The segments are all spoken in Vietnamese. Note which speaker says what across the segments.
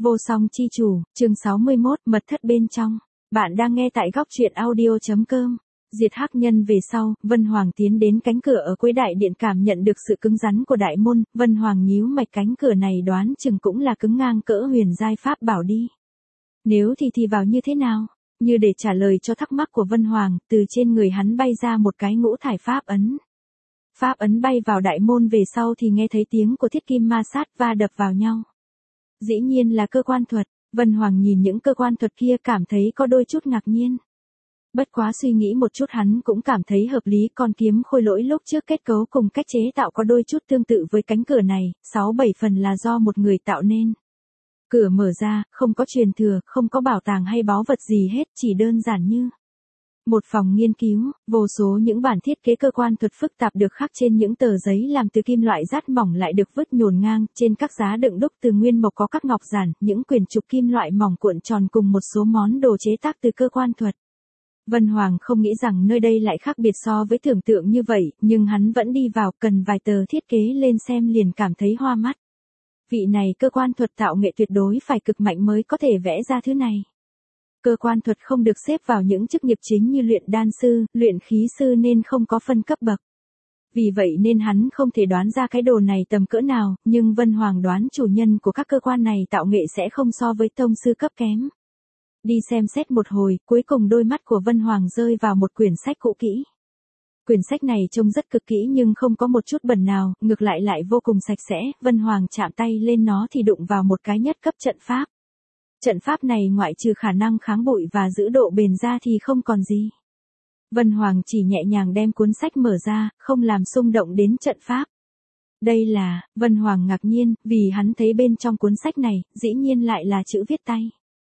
Speaker 1: Vô song chi chủ, chương 61, mật thất bên trong. Bạn đang nghe tại góc truyện audio.com. Diệt hắc nhân về sau, Vân Hoàng tiến đến cánh cửa ở cuối đại điện, cảm nhận được sự cứng rắn của đại môn. Vân Hoàng nhíu mạch, cánh cửa này đoán chừng cũng là cứng ngang cỡ huyền giai pháp bảo đi. Nếu thì vào như thế nào? Như để trả lời cho thắc mắc của Vân Hoàng, từ trên người hắn bay ra một cái ngũ thải pháp ấn. Pháp ấn bay vào đại môn về sau thì nghe thấy tiếng của thiết kim ma sát va đập vào nhau. Dĩ nhiên là cơ quan thuật. Vân Hoàng nhìn những cơ quan thuật kia cảm thấy có đôi chút ngạc nhiên. Bất quá suy nghĩ một chút hắn cũng cảm thấy hợp lý, con kiếm khôi lỗi lúc trước kết cấu cùng cách chế tạo có đôi chút tương tự với cánh cửa này, 6-7 phần là do một người tạo nên. Cửa mở ra, không có truyền thừa, không có bảo tàng hay báu vật gì hết, chỉ đơn giản như một phòng nghiên cứu, vô số những bản thiết kế cơ quan thuật phức tạp được khắc trên những tờ giấy làm từ kim loại rát mỏng lại được vứt nhổn ngang, trên các giá đựng đúc từ nguyên mộc có các ngọc giản, những quyển trục kim loại mỏng cuộn tròn cùng một số món đồ chế tác từ cơ quan thuật. Vân Hoàng không nghĩ rằng nơi đây lại khác biệt so với tưởng tượng như vậy, nhưng hắn vẫn đi vào, cần vài tờ thiết kế lên xem liền cảm thấy hoa mắt. Vị này cơ quan thuật tạo nghệ tuyệt đối phải cực mạnh mới có thể vẽ ra thứ này. Cơ quan thuật không được xếp vào những chức nghiệp chính như luyện đan sư, luyện khí sư nên không có phân cấp bậc. Vì vậy nên hắn không thể đoán ra cái đồ này tầm cỡ nào, nhưng Vân Hoàng đoán chủ nhân của các cơ quan này tạo nghệ sẽ không so với tông sư cấp kém. Đi xem xét một hồi, cuối cùng đôi mắt của Vân Hoàng rơi vào một quyển sách cũ kỹ. Quyển sách này trông rất cực kỹ nhưng không có một chút bẩn nào, ngược lại vô cùng sạch sẽ. Vân Hoàng chạm tay lên nó thì đụng vào một cái nhất cấp trận pháp. Trận pháp này ngoại trừ khả năng kháng bụi và giữ độ bền ra thì không còn gì. Vân Hoàng chỉ nhẹ nhàng đem cuốn sách mở ra, không làm xung động đến trận pháp. Đây là, Vân Hoàng ngạc nhiên, vì hắn thấy bên trong cuốn sách này, dĩ nhiên lại là chữ viết tay.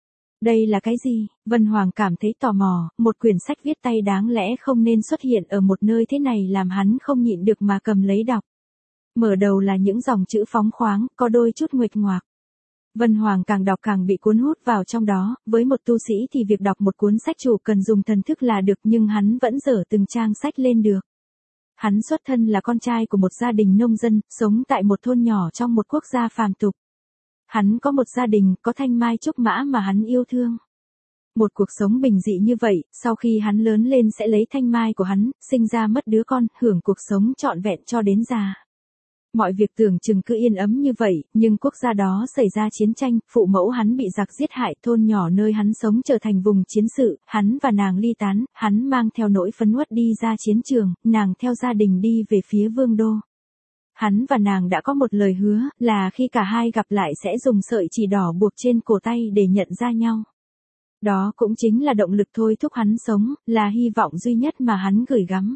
Speaker 1: Đây là cái gì? Vân Hoàng cảm thấy tò mò, một quyển sách viết tay đáng lẽ không nên xuất hiện ở một nơi thế này làm hắn không nhịn được mà cầm lấy đọc. Mở đầu là những dòng chữ phóng khoáng, có đôi chút nguệch ngoạc. Vân Hoàng càng đọc càng bị cuốn hút vào trong đó, với một tu sĩ thì việc đọc một cuốn sách chủ cần dùng thần thức là được nhưng hắn vẫn dở từng trang sách lên được. Hắn xuất thân là con trai của một gia đình nông dân, sống tại một thôn nhỏ trong một quốc gia phàm tục. Hắn có một gia đình, có thanh mai trúc mã mà hắn yêu thương. Một cuộc sống bình dị như vậy, sau khi hắn lớn lên sẽ lấy thanh mai của hắn, sinh ra mất đứa con, hưởng cuộc sống trọn vẹn cho đến già. Mọi việc tưởng chừng cứ yên ấm như vậy, nhưng quốc gia đó xảy ra chiến tranh, phụ mẫu hắn bị giặc giết hại, thôn nhỏ nơi hắn sống trở thành vùng chiến sự, hắn và nàng ly tán, hắn mang theo nỗi phấn uất đi ra chiến trường, nàng theo gia đình đi về phía vương đô. Hắn và nàng đã có một lời hứa, là khi cả hai gặp lại sẽ dùng sợi chỉ đỏ buộc trên cổ tay để nhận ra nhau. Đó cũng chính là động lực thôi thúc hắn sống, là hy vọng duy nhất mà hắn gửi gắm.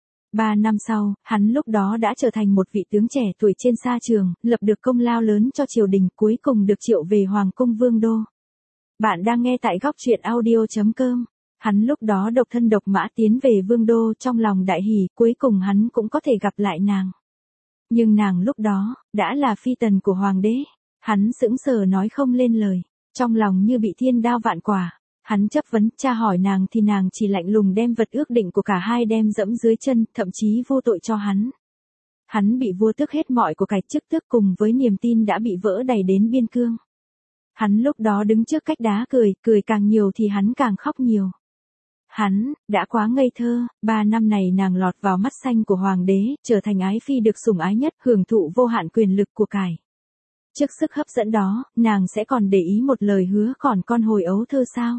Speaker 1: 3 năm sau, hắn lúc đó đã trở thành một vị tướng trẻ tuổi trên sa trường, lập được công lao lớn cho triều đình, cuối cùng được triệu về Hoàng cung Vương Đô. Bạn đang nghe tại góc truyện audio.com. Hắn lúc đó độc thân độc mã tiến về Vương Đô, trong lòng đại hỉ, cuối cùng hắn cũng có thể gặp lại nàng. Nhưng nàng lúc đó, đã là phi tần của hoàng đế. Hắn sững sờ nói không lên lời, trong lòng như bị thiên đao vạn quả. Hắn chất vấn, tra hỏi nàng thì nàng chỉ lạnh lùng đem vật ước định của cả hai đem dẫm dưới chân, thậm chí vô tội cho hắn. Hắn bị vua tước hết mọi của cải, chức tước cùng với niềm tin đã bị vỡ đầy đến biên cương. Hắn lúc đó đứng trước cách đá cười càng nhiều thì hắn càng khóc nhiều. Hắn, đã quá ngây thơ, 3 năm này nàng lọt vào mắt xanh của hoàng đế, trở thành ái phi được sủng ái nhất, hưởng thụ vô hạn quyền lực của cải. Trước sức hấp dẫn đó, nàng sẽ còn để ý một lời hứa còn con hồi ấu thơ sao?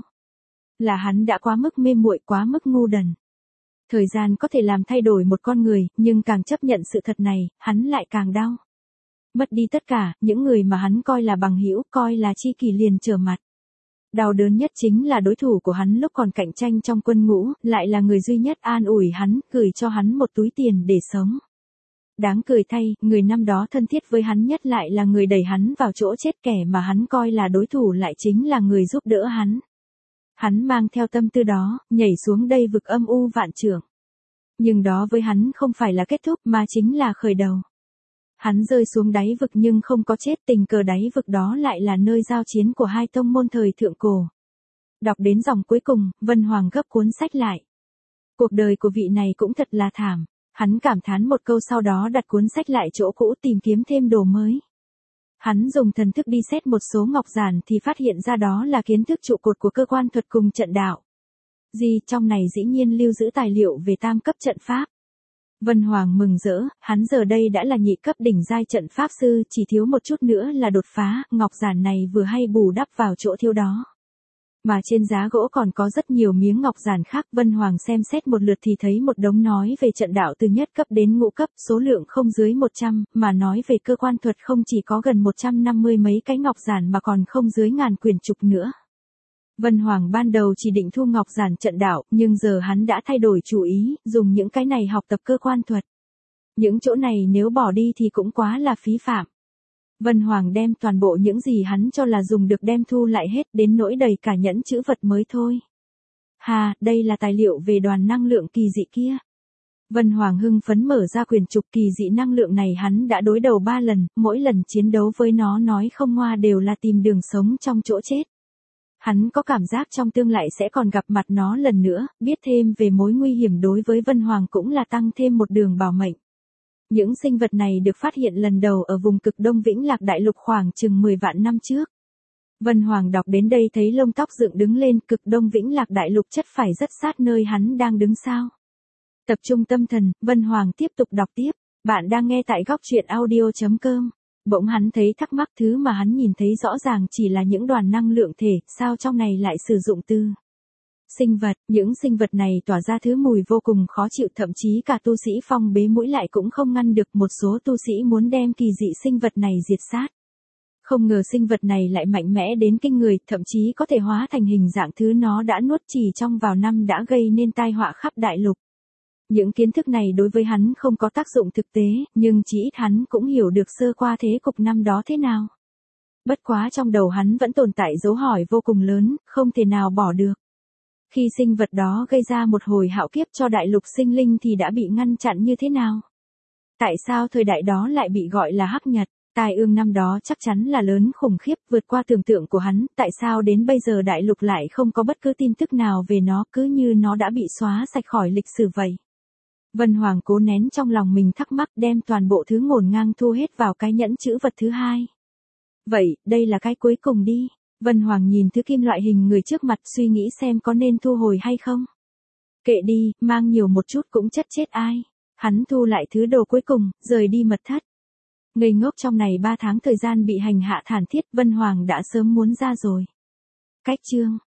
Speaker 1: Là hắn đã quá mức mê muội, quá mức ngu đần. Thời gian có thể làm thay đổi một con người, nhưng càng chấp nhận sự thật này, hắn lại càng đau. Mất đi tất cả, những người mà hắn coi là bằng hữu, coi là tri kỷ liền trở mặt. Đau đớn nhất chính là đối thủ của hắn lúc còn cạnh tranh trong quân ngũ, lại là người duy nhất an ủi hắn, gửi cho hắn một túi tiền để sống. Đáng cười thay, người năm đó thân thiết với hắn nhất lại là người đẩy hắn vào chỗ chết, kẻ mà hắn coi là đối thủ lại chính là người giúp đỡ hắn. Hắn mang theo tâm tư đó, nhảy xuống đây vực âm u vạn trượng. Nhưng đó với hắn không phải là kết thúc mà chính là khởi đầu. Hắn rơi xuống đáy vực nhưng không có chết, tình cờ đáy vực đó lại là nơi giao chiến của hai tông môn thời thượng cổ. Đọc đến dòng cuối cùng, Vân Hoàng gấp cuốn sách lại. Cuộc đời của vị này cũng thật là thảm. Hắn cảm thán một câu sau đó đặt cuốn sách lại chỗ cũ tìm kiếm thêm đồ mới. Hắn dùng thần thức đi xét một số ngọc giản thì phát hiện ra đó là kiến thức trụ cột của cơ quan thuật cùng trận đạo. Trong này dĩ nhiên lưu giữ tài liệu về tam cấp trận pháp. Vân Hoàng mừng rỡ, hắn giờ đây đã là nhị cấp đỉnh giai trận pháp sư, chỉ thiếu một chút nữa là đột phá, ngọc giản này vừa hay bù đắp vào chỗ thiếu đó. Mà trên giá gỗ còn có rất nhiều miếng ngọc giản khác, Vân Hoàng xem xét một lượt thì thấy một đống nói về trận đạo từ nhất cấp đến ngũ cấp, số lượng không dưới 100, mà nói về cơ quan thuật không chỉ có gần 150 mấy cái ngọc giản mà còn không dưới ngàn quyển trục nữa. Vân Hoàng ban đầu chỉ định thu ngọc giản trận đạo, nhưng giờ hắn đã thay đổi chủ ý, dùng những cái này học tập cơ quan thuật. Những chỗ này nếu bỏ đi thì cũng quá là phí phạm. Vân Hoàng đem toàn bộ những gì hắn cho là dùng được đem thu lại hết, đến nỗi đầy cả nhẫn chữ vật mới thôi. Đây là tài liệu về đoàn năng lượng kỳ dị kia. Vân Hoàng hưng phấn mở ra quyển trục kỳ dị năng lượng này, hắn đã đối đầu 3 lần, mỗi lần chiến đấu với nó nói không ngoa đều là tìm đường sống trong chỗ chết. Hắn có cảm giác trong tương lai sẽ còn gặp mặt nó lần nữa, biết thêm về mối nguy hiểm đối với Vân Hoàng cũng là tăng thêm một đường bảo mệnh. Những sinh vật này được phát hiện lần đầu ở vùng cực Đông Vĩnh Lạc Đại Lục khoảng chừng 10 vạn năm trước. Vân Hoàng đọc đến đây thấy lông tóc dựng đứng lên, cực Đông Vĩnh Lạc Đại Lục chất phải rất sát nơi hắn đang đứng sao. Tập trung tâm thần, Vân Hoàng tiếp tục đọc tiếp. Bạn đang nghe tại góc truyện audio.com. Bỗng hắn thấy thắc mắc, thứ mà hắn nhìn thấy rõ ràng chỉ là những đoàn năng lượng thể, sao trong này lại sử dụng từ sinh vật. Những sinh vật này tỏa ra thứ mùi vô cùng khó chịu, thậm chí cả tu sĩ phong bế mũi lại cũng không ngăn được. Một số tu sĩ muốn đem kỳ dị sinh vật này diệt sát. Không ngờ sinh vật này lại mạnh mẽ đến kinh người, thậm chí có thể hóa thành hình dạng thứ nó đã nuốt chỉ trong vào năm đã gây nên tai họa khắp đại lục. Những kiến thức này đối với hắn không có tác dụng thực tế, nhưng chỉ ít hắn cũng hiểu được sơ qua thế cục năm đó thế nào. Bất quá trong đầu hắn vẫn tồn tại dấu hỏi vô cùng lớn, không thể nào bỏ được. Khi sinh vật đó gây ra một hồi hạo kiếp cho đại lục sinh linh thì đã bị ngăn chặn như thế nào? Tại sao thời đại đó lại bị gọi là Hắc Nhật? Tai ương năm đó chắc chắn là lớn khủng khiếp, vượt qua tưởng tượng của hắn, tại sao đến bây giờ đại lục lại không có bất cứ tin tức nào về nó, cứ như nó đã bị xóa sạch khỏi lịch sử vậy. Vân Hoàng cố nén trong lòng mình thắc mắc, đem toàn bộ thứ ngổn ngang thu hết vào cái nhẫn chữ vật thứ hai. Vậy, đây là cái cuối cùng đi. Vân Hoàng nhìn thứ kim loại hình người trước mặt, suy nghĩ xem có nên thu hồi hay không. Kệ đi, mang nhiều một chút cũng chất chết ai. Hắn thu lại thứ đồ cuối cùng, rời đi mật thất. Ngây ngốc trong này 3 tháng thời gian bị hành hạ thảm thiết, Vân Hoàng đã sớm muốn ra rồi. Cách chương